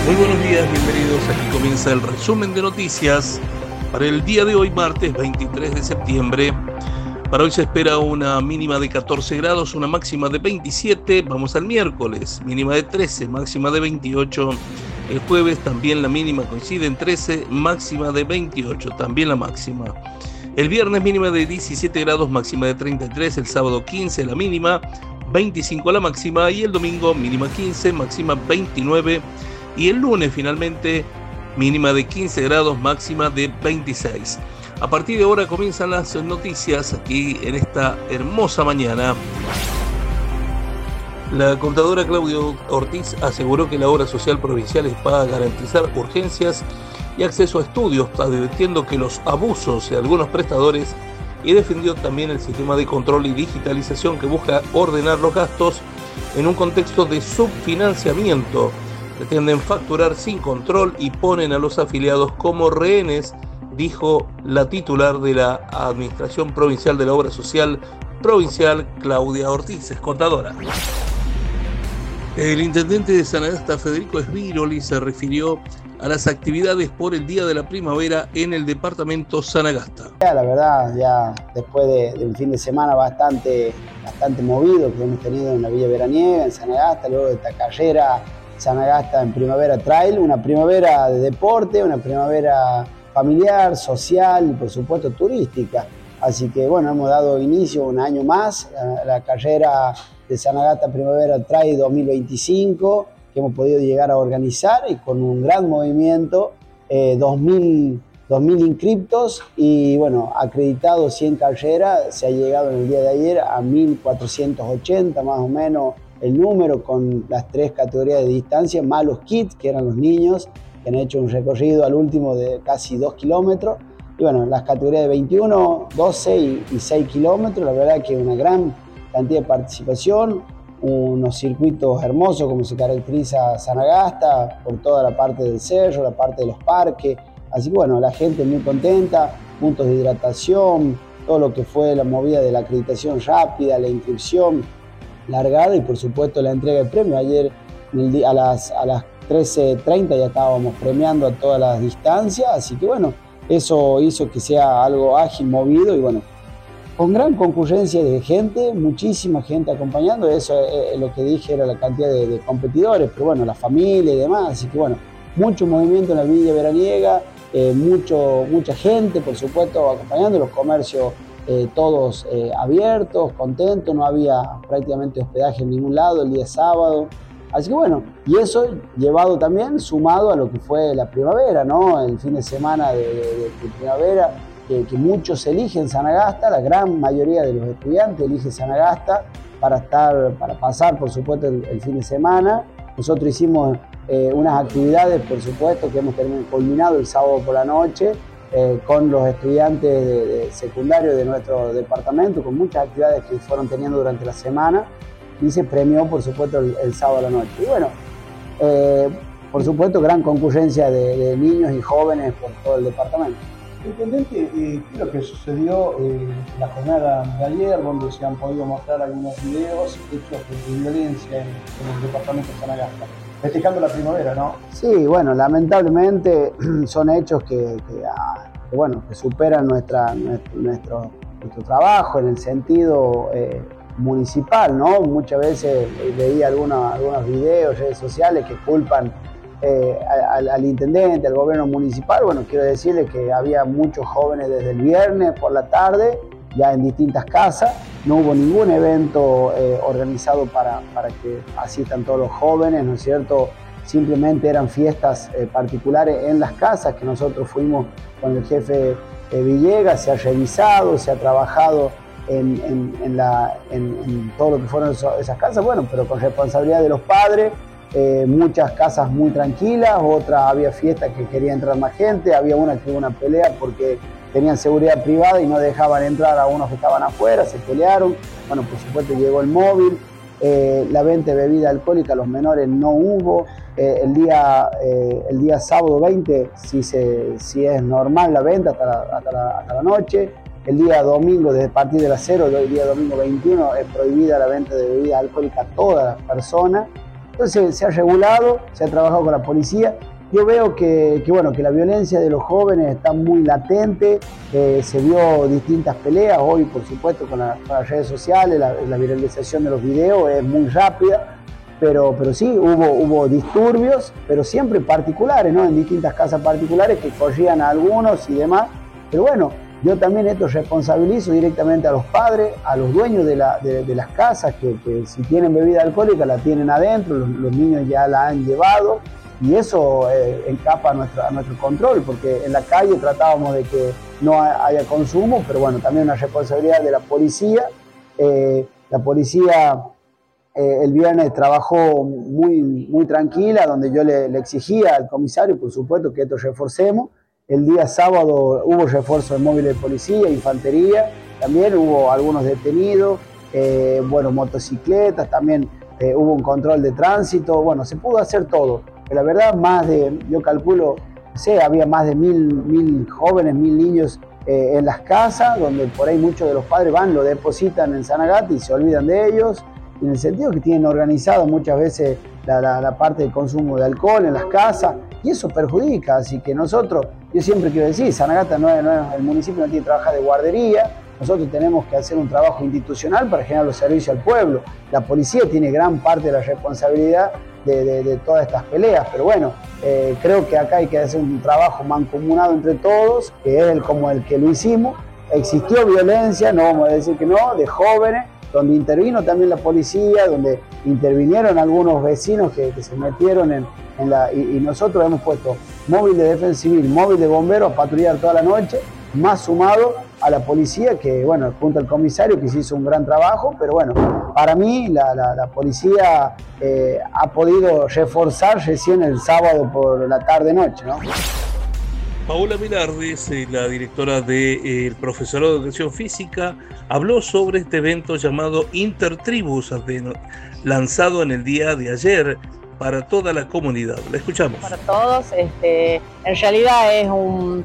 Muy buenos días, bienvenidos. Aquí comienza el resumen de noticias para el día de hoy, martes 23 de septiembre. Para hoy se espera una mínima de 14 grados, una máxima de 27. Vamos al miércoles, mínima de 13, máxima de 28. El jueves también la mínima coincide en 13, máxima de 28, también la máxima. El viernes mínima de 17 grados, máxima de 33. El sábado 15 la mínima, 25 la máxima. Y el domingo mínima 15, máxima 29. Y el lunes finalmente mínima de 15 grados, máxima de 26. A partir de ahora comienzan las noticias aquí en esta hermosa mañana. La contadora Claudia Ortiz aseguró que la obra social provincial va a garantizar urgencias y acceso a estudios, advirtiendo que los abusos de algunos prestadores, y defendió también el sistema de control y digitalización que busca ordenar los gastos en un contexto de subfinanciamiento. Pretenden facturar sin control y ponen a los afiliados como rehenes, dijo la titular de la Administración Provincial de la Obra Social Provincial, Claudia Ortiz, es contadora. El intendente de Sanagasta, Federico Sbiroli, se refirió a las actividades por el Día de la Primavera en el departamento Sanagasta. La verdad, ya después de un fin de semana bastante movido que hemos tenido en la Villa Veraniega, en Sanagasta, luego de esta carrera Sanagasta en Primavera Trail, una primavera de deporte, una primavera familiar, social y por supuesto turística. Así que bueno, hemos dado inicio un año más a la carrera de Sanagasta Primavera Trail 2025 que hemos podido llegar a organizar y con un gran movimiento, 2.000 inscriptos y bueno, acreditados 100 carreras. Se ha llegado en el día de ayer a 1.480 más o menos el número, con las 3 categorías de distancia, más los kids, que eran los niños, que han hecho un recorrido al último de casi 2 kilómetros. Y bueno, las categorías de 21, 12 y 6 kilómetros, la verdad que una gran cantidad de participación, unos circuitos hermosos como se caracteriza Sanagasta, por toda la parte del cerro, la parte de los parques. Así que bueno, la gente muy contenta, puntos de hidratación, todo lo que fue la movida de la acreditación rápida, la inscripción, largada y por supuesto la entrega de premios. Ayer a las 13:30 ya estábamos premiando a todas las distancias, así que bueno, eso hizo que sea algo ágil, movido y bueno, con gran concurrencia de gente, muchísima gente acompañando. Eso es lo que dije, era la cantidad de competidores, pero bueno, la familia y demás, así que bueno, mucho movimiento en la Villa Veraniega, mucha gente por supuesto acompañando, los comercios todos abiertos, contentos, no había prácticamente hospedaje en ningún lado el día sábado. Así que bueno, y eso llevado también, sumado a lo que fue la primavera, ¿no? El fin de semana de primavera, que muchos eligen Sanagasta, la gran mayoría de los estudiantes eligen Sanagasta para pasar, por supuesto, el fin de semana. Nosotros hicimos unas actividades, por supuesto, que hemos culminado el sábado por la noche, con los estudiantes de secundario de nuestro departamento, con muchas actividades que fueron teniendo durante la semana, y se premió por supuesto el sábado a la noche. Y bueno, por supuesto gran concurrencia de niños y jóvenes por todo el departamento. Intendente, ¿qué es lo que sucedió en la jornada de ayer, donde se han podido mostrar algunos videos hechos de violencia en el departamento de Sanagasta? Festejando la primavera, ¿no? Sí, bueno, lamentablemente son hechos que superan nuestro trabajo en el sentido municipal, ¿no? Muchas veces veía algunos videos, redes sociales que culpan al intendente, al gobierno municipal. Bueno, quiero decirles que había muchos jóvenes desde el viernes por la tarde, ya en distintas casas. No hubo ningún evento organizado para que asistan todos los jóvenes, ¿no es cierto? Simplemente eran fiestas particulares en las casas que nosotros fuimos con el jefe Villegas. Se ha revisado, se ha trabajado en todo lo que fueron esas casas, bueno, pero con responsabilidad de los padres. Muchas casas muy tranquilas, otras había fiestas que quería entrar más gente, había una que hubo una pelea porque tenían seguridad privada y no dejaban entrar a unos que estaban afuera, se pelearon. Bueno, por supuesto llegó el móvil, la venta de bebida alcohólica a los menores no hubo. El día sábado 20 sí es normal la venta hasta la noche. El día domingo, desde partir de las 0, el día domingo 21, es prohibida la venta de bebidas alcohólicas a todas las personas. Entonces se ha regulado, se ha trabajado con la policía. Yo veo que la violencia de los jóvenes está muy latente, se vio distintas peleas, hoy por supuesto con las redes sociales, la viralización de los videos es muy rápida, pero sí hubo disturbios, pero siempre particulares, ¿no? En distintas casas particulares que corrían a algunos y demás, pero bueno, yo también esto responsabilizo directamente a los padres, a los dueños de las casas, que si tienen bebida alcohólica la tienen adentro, los niños ya la han llevado, y eso escapa a nuestro control, porque en la calle tratábamos de que no haya consumo, pero bueno, también una responsabilidad de la policía. La policía el viernes trabajó muy tranquila, donde yo le exigía al comisario, por supuesto, que esto reforcemos. El día sábado hubo refuerzo de móviles de policía, infantería, también hubo algunos detenidos, motocicletas, también hubo un control de tránsito, bueno, se pudo hacer todo. Pero la verdad, yo calculo, había más de 1.000 jóvenes, 1.000 niños en las casas, donde por ahí muchos de los padres lo depositan en Sanagata y se olvidan de ellos, en el sentido que tienen organizado muchas veces la parte del consumo de alcohol en las casas, y eso perjudica. Así que nosotros, yo siempre quiero decir, Sanagata el municipio no tiene que trabajar de guardería, nosotros tenemos que hacer un trabajo institucional para generar los servicios al pueblo. La policía tiene gran parte de la responsabilidad de todas estas peleas, pero bueno, creo que acá hay que hacer un trabajo mancomunado entre todos, que es como el que lo hicimos. Existió violencia, no vamos a decir que no, de jóvenes, donde intervino también la policía, donde intervinieron algunos vecinos que se metieron y nosotros hemos puesto móvil de defensa civil, móvil de bomberos a patrullar toda la noche, más sumado a la policía, que bueno, junto al comisario que se hizo un gran trabajo, pero bueno, para mí la policía ha podido reforzar recién el sábado por la tarde-noche, ¿no? Paola Velardes, la directora del Profesorado de Educación Física, habló sobre este evento llamado Intertribus, lanzado en el día de ayer para toda la comunidad. La escuchamos. Para todos, en realidad es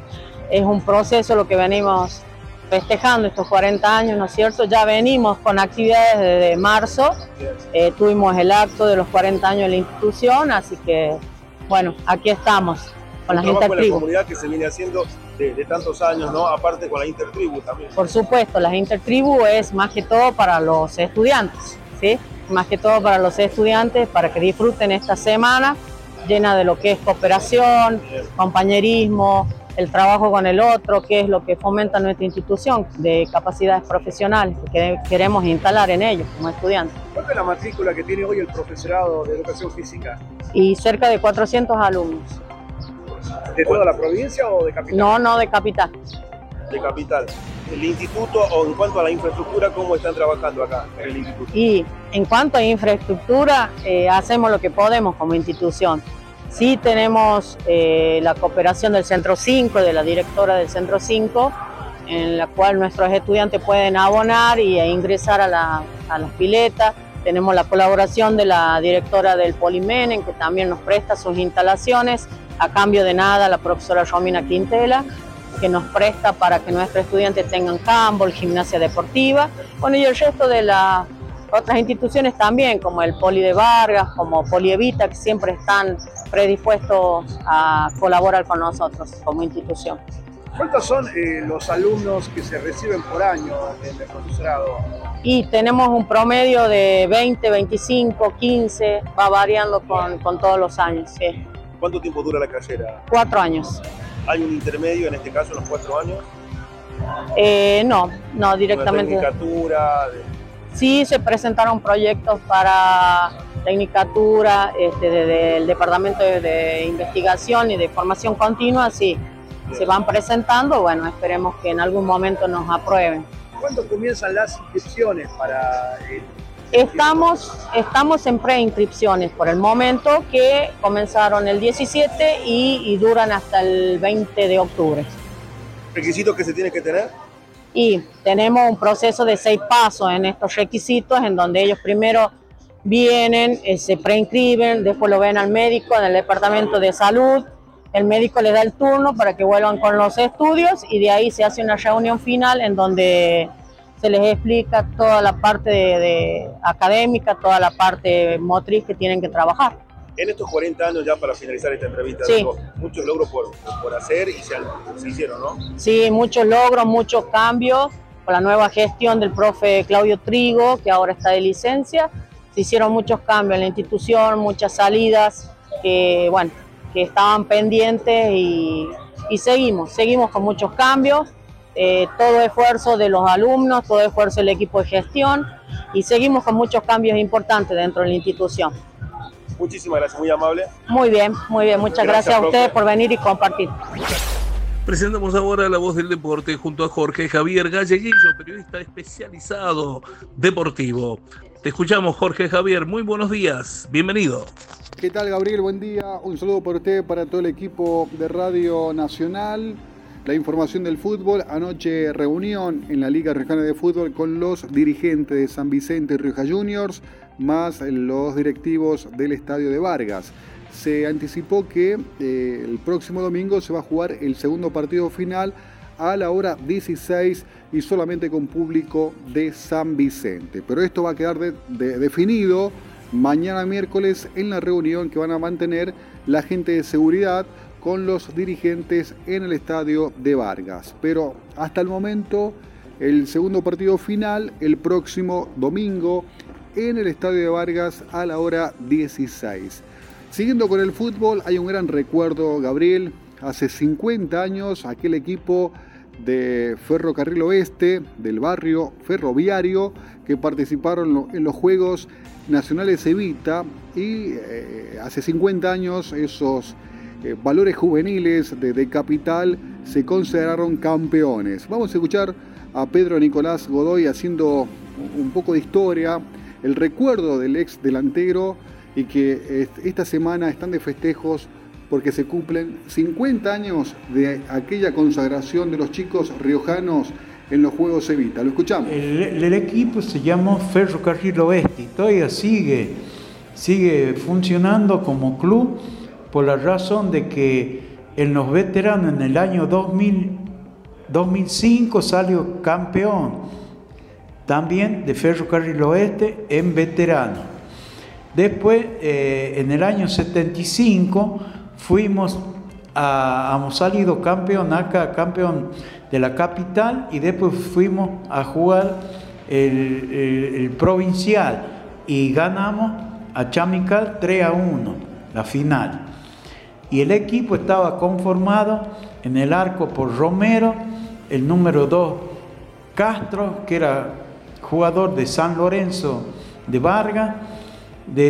un proceso lo que venimos festejando estos 40 años, ¿no es cierto? Ya venimos con actividades desde marzo, tuvimos el acto de los 40 años de la institución, así que, bueno, aquí estamos. Con las intertribus. Con la comunidad que se viene haciendo de tantos años, ¿no? Aparte con la intertribu también. Por supuesto, las intertribus es más que todo para los estudiantes, ¿sí? Más que todo para los estudiantes, para que disfruten esta semana llena de lo que es cooperación, compañerismo, el trabajo con el otro, que es lo que fomenta nuestra institución de capacidades profesionales que queremos instalar en ellos como estudiantes. ¿Cuánta es la matrícula que tiene hoy el Profesorado de Educación Física? Y cerca de 400 alumnos. ¿De toda la provincia o de capital? No, de capital. De capital. ¿El instituto, o en cuanto a la infraestructura, cómo están trabajando acá en el instituto? Y en cuanto a infraestructura, hacemos lo que podemos como institución. Sí tenemos la cooperación del Centro 5, de la directora del Centro 5, en la cual nuestros estudiantes pueden abonar e ingresar a las piletas. Tenemos la colaboración de la directora del Polimen, que también nos presta sus instalaciones, a cambio de nada, la profesora Romina Quintela, que nos presta para que nuestros estudiantes tengan handball, gimnasia deportiva. Bueno, y el resto de las otras instituciones también, como el Poli de Vargas, como Poli Evita, que siempre están predispuestos a colaborar con nosotros como institución. ¿Cuántos son los alumnos que se reciben por año en el profesorado? Y tenemos un promedio de 20, 25, 15, va variando con todos los años, sí. ¿Cuánto tiempo dura la carrera? 4 años. ¿Hay un intermedio en este caso en los 4 años? No, directamente. ¿Una tecnicatura? Sí, se presentaron proyectos para tecnicatura del Departamento de Investigación y de Formación Continua, sí. Se van presentando, bueno, esperemos que en algún momento nos aprueben. ¿Cuándo comienzan las inscripciones para el... Estamos en preinscripciones por el momento, que comenzaron el 17 y duran hasta el 20 de octubre. ¿Requisitos que se tiene que tener? Y tenemos un proceso de 6 pasos en estos requisitos, en donde ellos primero vienen, se preinscriben, después lo ven al médico en el departamento de salud, el médico les da el turno para que vuelvan con los estudios y de ahí se hace una reunión final en donde se les explica toda la parte de académica, toda la parte motriz que tienen que trabajar. En estos 40 años, ya para finalizar esta entrevista, Sí. digo, muchos logros por hacer y se hicieron, ¿no? Sí, muchos logros, muchos cambios. Con la nueva gestión del profe Claudio Trigo, que ahora está de licencia, se hicieron muchos cambios en la institución, muchas salidas que, bueno, que estaban pendientes y seguimos con muchos cambios. Todo esfuerzo de los alumnos, todo esfuerzo del equipo de gestión y seguimos con muchos cambios importantes dentro de la institución. Muchísimas gracias, muy amable. Muy bien, muchas gracias a ustedes por venir y compartir. Presentamos ahora La Voz del Deporte junto a Jorge Javier Galleguillo, periodista especializado deportivo. Te escuchamos, Jorge Javier, muy buenos días, bienvenido. ¿Qué tal, Gabriel? Buen día, un saludo para usted, para todo el equipo de Radio Nacional. La información del fútbol, anoche reunión en la Liga Riojana de Fútbol con los dirigentes de San Vicente y Rioja Juniors, más los directivos del Estadio de Vargas. Se anticipó que el próximo domingo se va a jugar el segundo partido final a la hora 16 y solamente con público de San Vicente. Pero esto va a quedar definido mañana miércoles en la reunión que van a mantener la gente de seguridad con los dirigentes en el Estadio de Vargas. Pero hasta el momento, el segundo partido final, el próximo domingo, en el Estadio de Vargas a la hora 16. Siguiendo con el fútbol, hay un gran recuerdo, Gabriel. Hace 50 años, aquel equipo de Ferrocarril Oeste, del barrio ferroviario, que participaron en los Juegos Nacionales Evita, y hace 50 años esos valores juveniles de Capital se consideraron campeones. Vamos a escuchar a Pedro Nicolás Godoy haciendo un poco de historia, el recuerdo del ex delantero, y que esta semana están de festejos porque se cumplen 50 años de aquella consagración de los chicos riojanos en los Juegos Evita. Lo escuchamos. El equipo se llamó Ferrocarril Oeste y todavía sigue funcionando como club, por la razón de que en los veteranos en el año 2005 salió campeón también de Ferrocarril Oeste en veterano. Después, en el año 75, hemos salido campeón acá, campeón de la capital, y después fuimos a jugar el provincial y ganamos a Chamical 3-1, la final. Y el equipo estaba conformado en el arco por Romero, el número 2 Castro, que era jugador de San Lorenzo de Vargas, de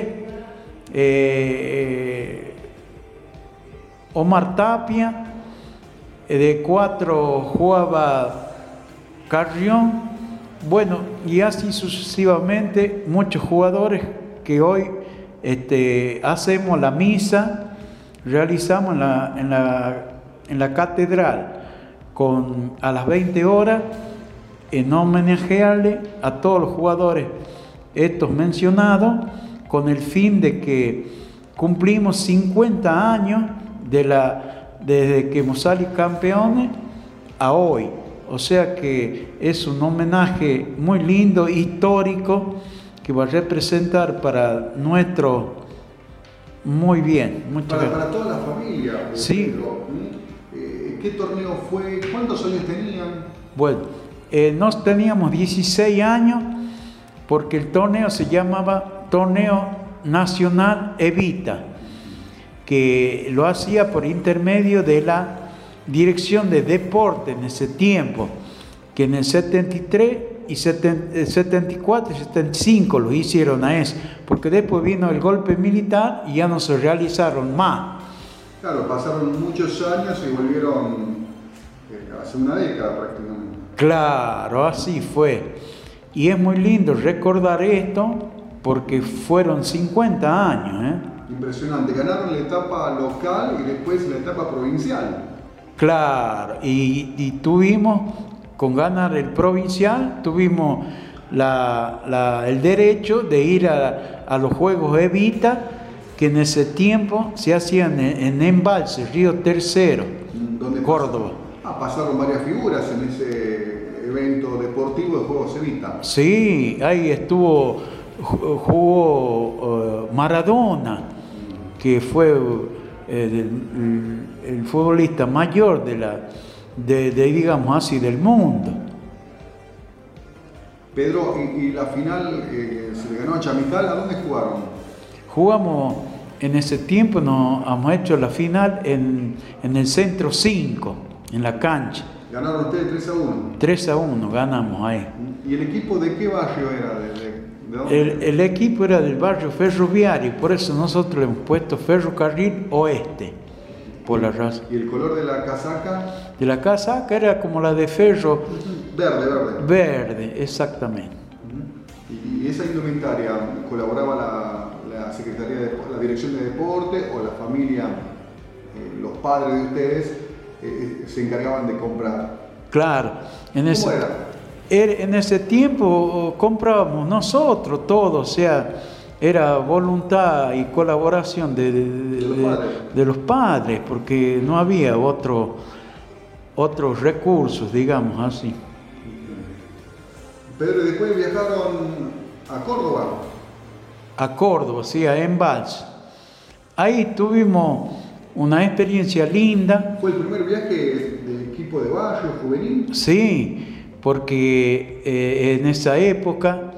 3 Omar Tapia, de 4 jugaba Carrión, bueno, y así sucesivamente muchos jugadores que hoy hacemos la misa, realizamos en la catedral a las 20 horas en homenajearle a todos los jugadores estos mencionados, con el fin de que cumplimos 50 años desde que hemos salido campeones a hoy. O sea que es un homenaje muy lindo, histórico, que va a representar para nuestro muy bien. Para toda la familia. Sí. ¿Qué torneo fue? ¿Cuántos años tenían? Bueno, nos teníamos 16 años porque el torneo se llamaba Torneo Nacional Evita, que lo hacía por intermedio de la Dirección de Deporte en ese tiempo, que en el 73 y 74 y 75 lo hicieron a eso, porque después vino el golpe militar y ya no se realizaron más. Claro, pasaron muchos años y volvieron hace una década prácticamente. Claro, así fue. Y es muy lindo recordar esto porque fueron 50 años. Impresionante, ganaron la etapa local y después la etapa provincial. Claro, y tuvimos, con ganar el provincial, tuvimos el derecho de ir a los Juegos Evita, que en ese tiempo se hacían en Embalse, Río Tercero, Córdoba. Pasaron varias figuras en evento deportivo de Juegos Evita. Sí, ahí jugó Maradona, que fue el futbolista mayor digamos así, del mundo. Pedro, y la final se le ganó a Chamical, ¿a dónde jugaron? Jugamos, en ese tiempo nos hemos hecho la final en el Centro 5, en la cancha. ¿Ganaron ustedes 3-1? 3-1 ganamos ahí. ¿Y el equipo de qué barrio era? ¿De dónde? El equipo era del barrio Ferroviario, por eso nosotros le hemos puesto Ferrocarril Oeste, por la raza. ¿Y el color de la casaca? De la casaca era como la de Ferro. Verde. Verde, exactamente. ¿Y esa indumentaria colaboraba la Secretaría de la Dirección de Deporte o la familia, los padres de ustedes se encargaban de comprar? Claro. ¿Cómo era? En ese tiempo comprábamos nosotros todo, o sea, era voluntad y colaboración de los padres, porque no había otros recursos, digamos así. Pedro, ¿y después viajaron a Córdoba? A Córdoba, sí, a Embalse. Ahí tuvimos una experiencia linda. ¿Fue el primer viaje del equipo de barrio juvenil? Sí, porque en esa época,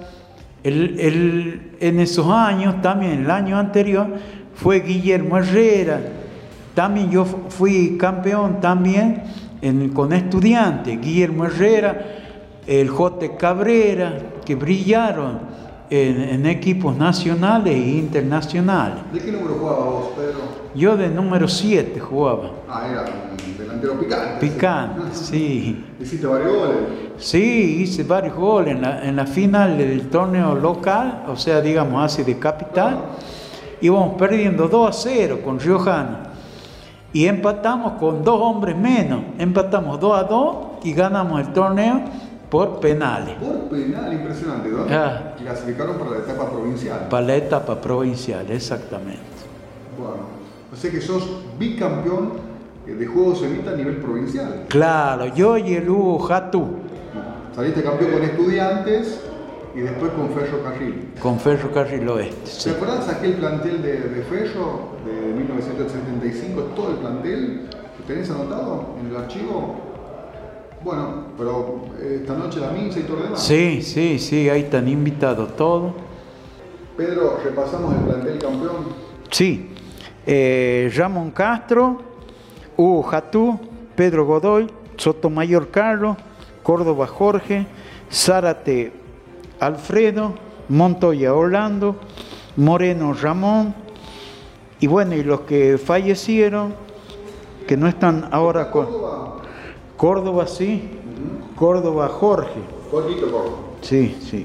en esos años, también el año anterior, fue Guillermo Herrera. También yo fui campeón también con Estudiantes, Guillermo Herrera, el Jote Cabrera, que brillaron en equipos nacionales e internacionales. ¿De qué número jugaba vos, Pedro? Yo de número 7 jugaba. Era un delantero picante. Picante, sí. ¿Hiciste varios goles? Sí, hice varios goles en la final del torneo local, o sea, digamos así, de capital. Íbamos perdiendo 2-0 con Riojano. Y empatamos con 2 hombres menos. Empatamos 2-2 y ganamos el torneo por penales. Por penal, impresionante, ¿no? Clasificaron para la etapa provincial. Para la etapa provincial, exactamente. Bueno, o sea que sos bicampeón de Juegos Evita a nivel provincial. Claro, yo y el Hugo Jatú. Saliste campeón con Estudiantes y después con Ferrocarril. Con Ferrocarril Oeste, sí. ¿Te acuerdas aquel plantel de Ferro de 1975? Todo el plantel, ¿lo tenés anotado en el archivo? Bueno, pero esta noche la misa y todo lo demás. Sí, ahí están invitados todos. Pedro, repasamos el plantel campeón. Sí, Ramón Castro, Hugo Jatú, Pedro Godoy, Sotomayor Carlos, Córdoba Jorge, Zárate Alfredo, Montoya Orlando, Moreno Ramón, y bueno, y los que fallecieron, que no están ahora con... Córdoba, sí. Córdoba Jorge. Jorgito Córdoba. Sí.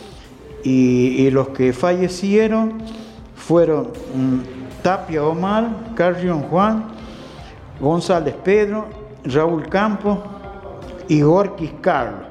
Y los que fallecieron fueron Tapia Omar, Carrión Juan, González Pedro, Raúl Campos y Gorquis Carlos.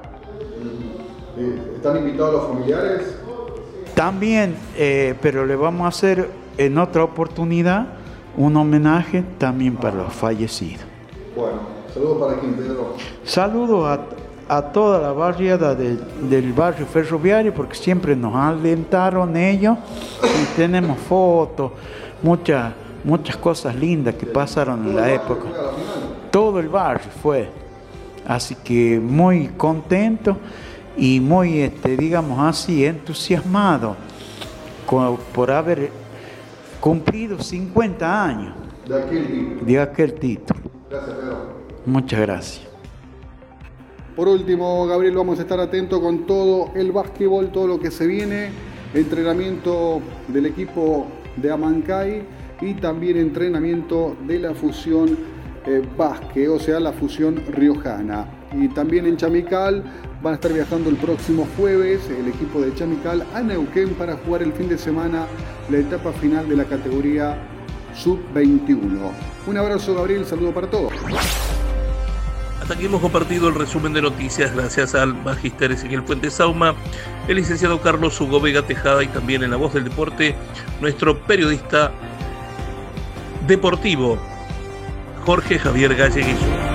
¿Están invitados los familiares? También, pero le vamos a hacer en otra oportunidad un homenaje también para los fallecidos. Bueno. ¿Saludos para quién, Pedro? Saludos a toda la barriada del barrio Ferroviario, porque siempre nos alentaron ellos y tenemos fotos, muchas cosas lindas que pasaron en la época. Todo el barrio fue. Así que muy contento y muy, digamos así, entusiasmado por haber cumplido 50 años de aquel título. Gracias, Pedro. Muchas gracias. Por último, Gabriel, vamos a estar atentos con todo el básquetbol, todo lo que se viene, entrenamiento del equipo de Amancay y también entrenamiento de la fusión básquet, o sea, la fusión riojana. Y también en Chamical van a estar viajando el próximo jueves el equipo de Chamical a Neuquén para jugar el fin de semana la etapa final de la categoría Sub-21. Un abrazo, Gabriel, saludo para todos. Hasta aquí hemos compartido el resumen de noticias gracias al magíster Ezequiel Fuentes Sauma, el licenciado Carlos Hugo Vega Tejada y también en la voz del deporte nuestro periodista deportivo Jorge Javier Galleguillo.